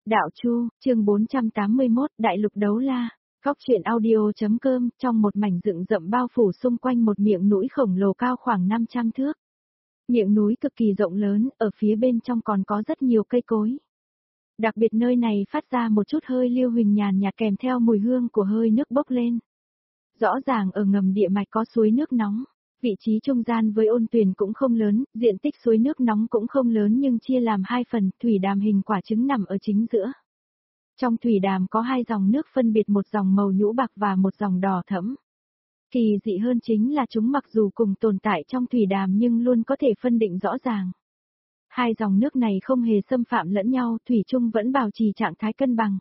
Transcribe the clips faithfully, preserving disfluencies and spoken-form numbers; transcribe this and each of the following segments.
Đạo Chu, chương bốn trăm tám mươi mốt, Đại lục đấu la. Góc truyện audio.com, trong một mảnh rừng rậm bao phủ xung quanh một miệng núi khổng lồ cao khoảng năm trăm thước. Miệng núi cực kỳ rộng lớn, ở phía bên trong còn có rất nhiều cây cối. Đặc biệt nơi này phát ra một chút hơi lưu huỳnh nhàn nhạt kèm theo mùi hương của hơi nước bốc lên. Rõ ràng ở ngầm địa mạch có suối nước nóng. Vị trí trung gian với ôn tuyền cũng không lớn, diện tích suối nước nóng cũng không lớn nhưng chia làm hai phần, thủy đàm hình quả trứng nằm ở chính giữa. Trong thủy đàm có hai dòng nước phân biệt, một dòng màu nhũ bạc và một dòng đỏ thẫm. Kỳ dị hơn chính là chúng mặc dù cùng tồn tại trong thủy đàm nhưng luôn có thể phân định rõ ràng. Hai dòng nước này không hề xâm phạm lẫn nhau, thủy chung vẫn bảo trì trạng thái cân bằng.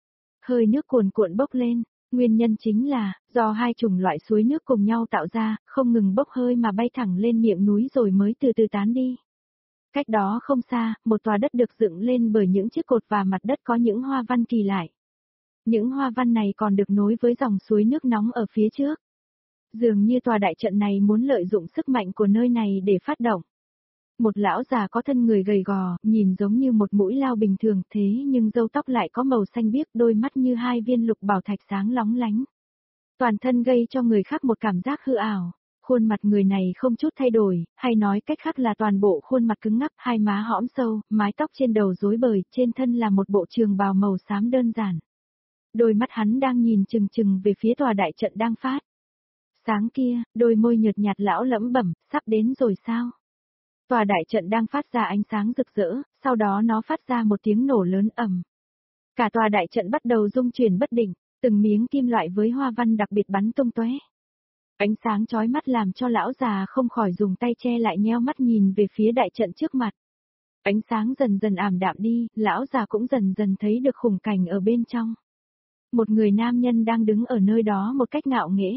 Hơi nước cuồn cuộn bốc lên. Nguyên nhân chính là, do hai chủng loại suối nước cùng nhau tạo ra, không ngừng bốc hơi mà bay thẳng lên miệng núi rồi mới từ từ tán đi. Cách đó không xa, một tòa đất được dựng lên bởi những chiếc cột và mặt đất có những hoa văn kỳ lạ. Những hoa văn này còn được nối với dòng suối nước nóng ở phía trước. Dường như tòa đại trận này muốn lợi dụng sức mạnh của nơi này để phát động. Một lão già có thân người gầy gò, nhìn giống như một mũi lao bình thường thế nhưng râu tóc lại có màu xanh biếc, đôi mắt như hai viên lục bảo thạch sáng lóng lánh. Toàn thân gây cho người khác một cảm giác hư ảo. Khuôn mặt người này không chút thay đổi, hay nói cách khác là toàn bộ khuôn mặt cứng ngắc, hai má hõm sâu, mái tóc trên đầu rối bời, trên thân là một bộ trường bào màu xám đơn giản. Đôi mắt hắn đang nhìn chừng chừng về phía tòa đại trận đang phát. Sáng kia, đôi môi nhợt nhạt lão lẩm bẩm, sắp đến rồi sao? Tòa đại trận đang phát ra ánh sáng rực rỡ, sau đó nó phát ra một tiếng nổ lớn ầm. Cả tòa đại trận bắt đầu rung chuyển bất định, từng miếng kim loại với hoa văn đặc biệt bắn tung tóe. Ánh sáng chói mắt làm cho lão già không khỏi dùng tay che lại, nheo mắt nhìn về phía đại trận trước mặt. Ánh sáng dần dần ảm đạm đi, lão già cũng dần dần thấy được khung cảnh ở bên trong. Một người nam nhân đang đứng ở nơi đó một cách ngạo nghễ.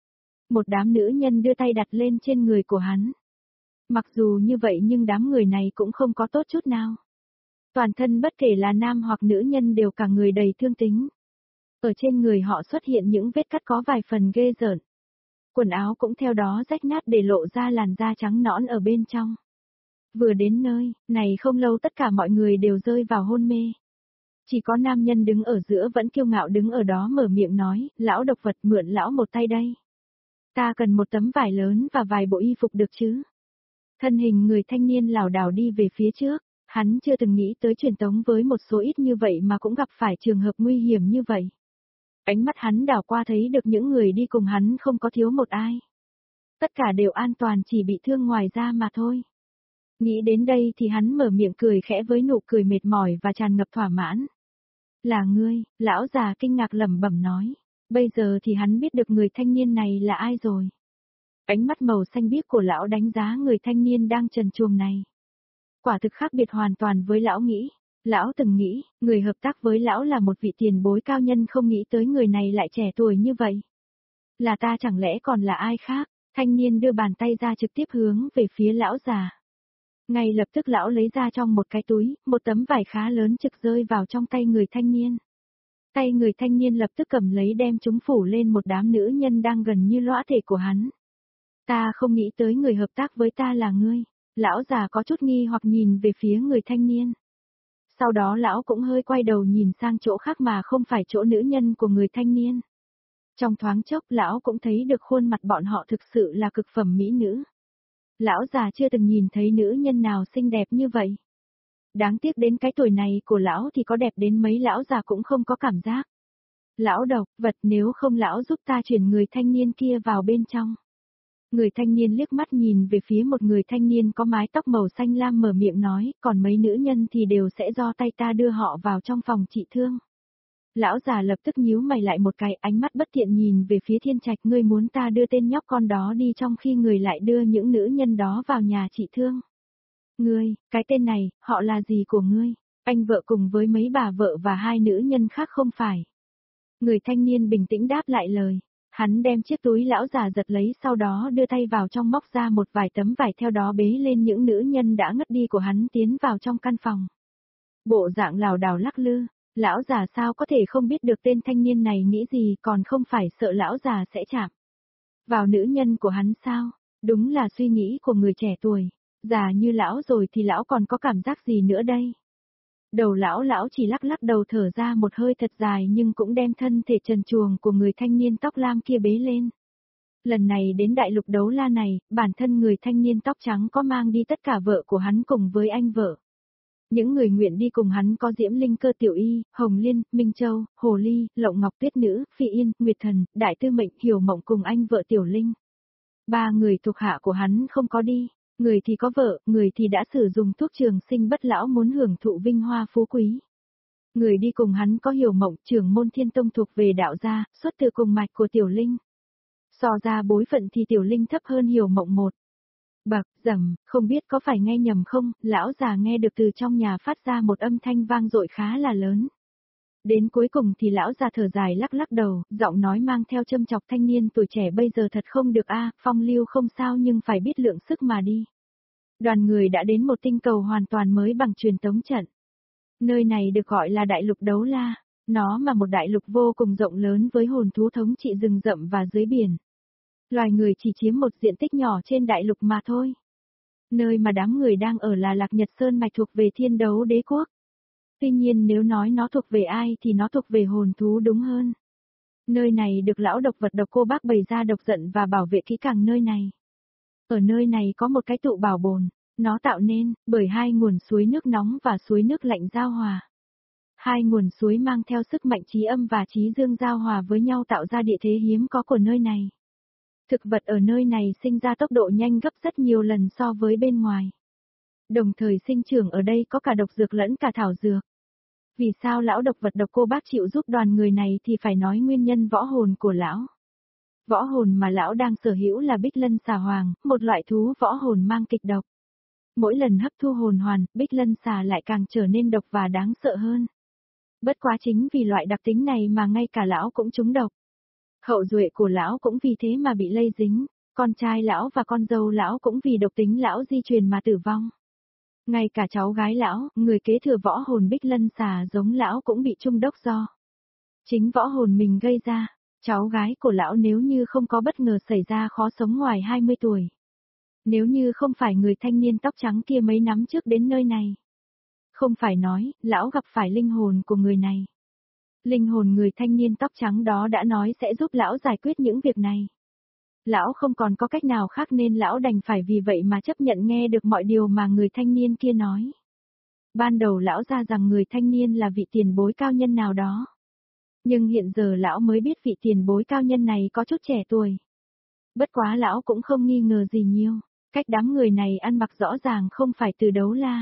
Một đám nữ nhân đưa tay đặt lên trên người của hắn. Mặc dù như vậy nhưng đám người này cũng không có tốt chút nào. Toàn thân bất kể là nam hoặc nữ nhân đều cả người đầy thương tính. Ở trên người họ xuất hiện những vết cắt có vài phần ghê rợn. Quần áo cũng theo đó rách nát để lộ ra làn da trắng nõn ở bên trong. Vừa đến nơi, này không lâu tất cả mọi người đều rơi vào hôn mê. Chỉ có nam nhân đứng ở giữa vẫn kiêu ngạo đứng ở đó mở miệng nói, lão độc vật, mượn lão một tay đây. Ta cần một tấm vải lớn và vài bộ y phục được chứ? Thân hình người thanh niên lảo đảo đi về phía trước, hắn chưa từng nghĩ tới truyền tống với một số ít như vậy mà cũng gặp phải trường hợp nguy hiểm như vậy. Ánh mắt hắn đảo qua thấy được những người đi cùng hắn không có thiếu một ai. Tất cả đều an toàn, chỉ bị thương ngoài da mà thôi. Nghĩ đến đây thì hắn mở miệng cười khẽ với nụ cười mệt mỏi và tràn ngập thỏa mãn. Là ngươi, lão già kinh ngạc lẩm bẩm nói. Bây giờ thì hắn biết được người thanh niên này là ai rồi. Ánh mắt màu xanh biếc của lão đánh giá người thanh niên đang trần truồng này. Quả thực khác biệt hoàn toàn với lão nghĩ. Lão từng nghĩ, người hợp tác với lão là một vị tiền bối cao nhân, không nghĩ tới người này lại trẻ tuổi như vậy. Là ta chẳng lẽ còn là ai khác? Thanh niên đưa bàn tay ra trực tiếp hướng về phía lão già. Ngay lập tức lão lấy ra trong một cái túi, một tấm vải khá lớn trực rơi vào trong tay người thanh niên. Tay người thanh niên lập tức cầm lấy đem chúng phủ lên một đám nữ nhân đang gần như lõa thể của hắn. Ta không nghĩ tới người hợp tác với ta là ngươi. Lão già có chút nghi hoặc nhìn về phía người thanh niên. Sau đó lão cũng hơi quay đầu nhìn sang chỗ khác mà không phải chỗ nữ nhân của người thanh niên. Trong thoáng chốc lão cũng thấy được khuôn mặt bọn họ thực sự là cực phẩm mỹ nữ. Lão già chưa từng nhìn thấy nữ nhân nào xinh đẹp như vậy. Đáng tiếc đến cái tuổi này của lão thì có đẹp đến mấy lão già cũng không có cảm giác. Lão độc vật, nếu không lão giúp ta chuyển người thanh niên kia vào bên trong. Người thanh niên liếc mắt nhìn về phía một người thanh niên có mái tóc màu xanh lam mở miệng nói, còn mấy nữ nhân thì đều sẽ do tay ta đưa họ vào trong phòng trị thương. Lão già lập tức nhíu mày lại một cái, ánh mắt bất thiện nhìn về phía Thiên Trạch, ngươi muốn ta đưa tên nhóc con đó đi trong khi người lại đưa những nữ nhân đó vào nhà trị thương. Ngươi, cái tên này, họ là gì của ngươi? Anh vợ cùng với mấy bà vợ và hai nữ nhân khác không phải? Người thanh niên bình tĩnh đáp lại lời. Hắn đem chiếc túi lão già giật lấy, sau đó đưa tay vào trong móc ra một vài tấm vải, theo đó bế lên những nữ nhân đã ngất đi của hắn tiến vào trong căn phòng. Bộ dạng lảo đảo lắc lư, lão già sao có thể không biết được tên thanh niên này nghĩ gì, còn không phải sợ lão già sẽ chạm vào nữ nhân của hắn sao? Đúng là suy nghĩ của người trẻ tuổi, già như lão rồi thì lão còn có cảm giác gì nữa đây? Đầu lão lão chỉ lắc lắc đầu thở ra một hơi thật dài nhưng cũng đem thân thể trần truồng của người thanh niên tóc lam kia bế lên. Lần này đến đại lục đấu la này, bản thân người thanh niên tóc trắng có mang đi tất cả vợ của hắn cùng với anh vợ. Những người nguyện đi cùng hắn có Diễm Linh Cơ Tiểu Y, Hồng Liên, Minh Châu, Hồ Ly, Lộng Ngọc Tuyết Nữ, Phi Yên, Nguyệt Thần, Đại Tư Mệnh, Hiểu Mộng cùng anh vợ Tiểu Linh. Ba người thuộc hạ của hắn không có đi, người thì có vợ, người thì đã sử dụng thuốc trường sinh bất lão muốn hưởng thụ vinh hoa phú quý. Người đi cùng hắn có Hiểu Mộng, trưởng môn Thiên Tông thuộc về đạo gia, xuất từ cùng mạch của Tiểu Linh. So ra bối phận thì Tiểu Linh thấp hơn Hiểu Mộng một bậc, rầm, không biết có phải nghe nhầm không, lão già nghe được từ trong nhà phát ra một âm thanh vang dội khá là lớn. Đến cuối cùng thì lão già thở dài lắc lắc đầu, giọng nói mang theo châm chọc thanh niên tuổi trẻ bây giờ thật không được a, phong lưu không sao nhưng phải biết lượng sức mà đi. Đoàn người đã đến một tinh cầu hoàn toàn mới bằng truyền tống trận. Nơi này được gọi là đại lục đấu la, nó mà một đại lục vô cùng rộng lớn với hồn thú thống trị rừng rậm và dưới biển. Loài người chỉ chiếm một diện tích nhỏ trên đại lục mà thôi. Nơi mà đám người đang ở là Lạc Nhật Sơn mạch thuộc về Thiên Đấu Đế Quốc. Tuy nhiên nếu nói nó thuộc về ai thì nó thuộc về hồn thú đúng hơn. Nơi này được lão độc vật độc cô bác bày ra độc giận và bảo vệ kỹ càng nơi này. Ở nơi này có một cái tụ bảo bồn, nó tạo nên bởi hai nguồn suối nước nóng và suối nước lạnh giao hòa. Hai nguồn suối mang theo sức mạnh trí âm và trí dương giao hòa với nhau tạo ra địa thế hiếm có của nơi này. Thực vật ở nơi này sinh ra tốc độ nhanh gấp rất nhiều lần so với bên ngoài. Đồng thời sinh trưởng ở đây có cả độc dược lẫn cả thảo dược. Vì sao lão độc vật độc cô bác chịu giúp đoàn người này thì phải nói nguyên nhân võ hồn của lão. Võ hồn mà lão đang sở hữu là Bích Lân Xà Hoàng, một loại thú võ hồn mang kịch độc. Mỗi lần hấp thu hồn hoàn, Bích Lân Xà lại càng trở nên độc và đáng sợ hơn. Bất quá chính vì loại đặc tính này mà ngay cả lão cũng trúng độc. Hậu duệ của lão cũng vì thế mà bị lây dính, con trai lão và con dâu lão cũng vì độc tính lão di truyền mà tử vong. Ngay cả cháu gái lão, người kế thừa võ hồn Bích Lân Xà giống lão cũng bị trung độc do chính võ hồn mình gây ra. Cháu gái của lão nếu như không có bất ngờ xảy ra khó sống ngoài hai mươi tuổi. Nếu như không phải người thanh niên tóc trắng kia mấy năm trước đến nơi này. Không phải nói, lão gặp phải linh hồn của người này. Linh hồn người thanh niên tóc trắng đó đã nói sẽ giúp lão giải quyết những việc này. Lão không còn có cách nào khác nên lão đành phải vì vậy mà chấp nhận nghe được mọi điều mà người thanh niên kia nói. Ban đầu lão ra rằng người thanh niên là vị tiền bối cao nhân nào đó. Nhưng hiện giờ lão mới biết vị tiền bối cao nhân này có chút trẻ tuổi. Bất quá lão cũng không nghi ngờ gì nhiều, cách đám người này ăn mặc rõ ràng không phải từ đấu la.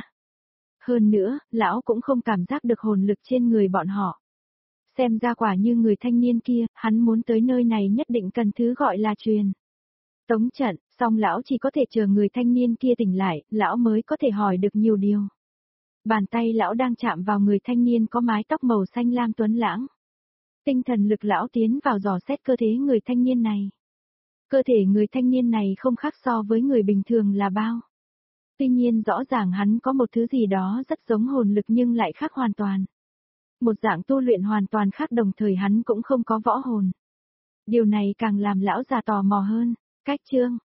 Hơn nữa, lão cũng không cảm giác được hồn lực trên người bọn họ. Xem ra quả như người thanh niên kia, hắn muốn tới nơi này nhất định cần thứ gọi là truyền tống trận, song lão chỉ có thể chờ người thanh niên kia tỉnh lại, lão mới có thể hỏi được nhiều điều. Bàn tay lão đang chạm vào người thanh niên có mái tóc màu xanh lam tuấn lãng. Tinh thần lực lão tiến vào dò xét cơ thể người thanh niên này. Cơ thể người thanh niên này không khác so với người bình thường là bao. Tuy nhiên rõ ràng hắn có một thứ gì đó rất giống hồn lực nhưng lại khác hoàn toàn. Một dạng tu luyện hoàn toàn khác đồng thời hắn cũng không có võ hồn. Điều này càng làm lão già tò mò hơn. Cách chương,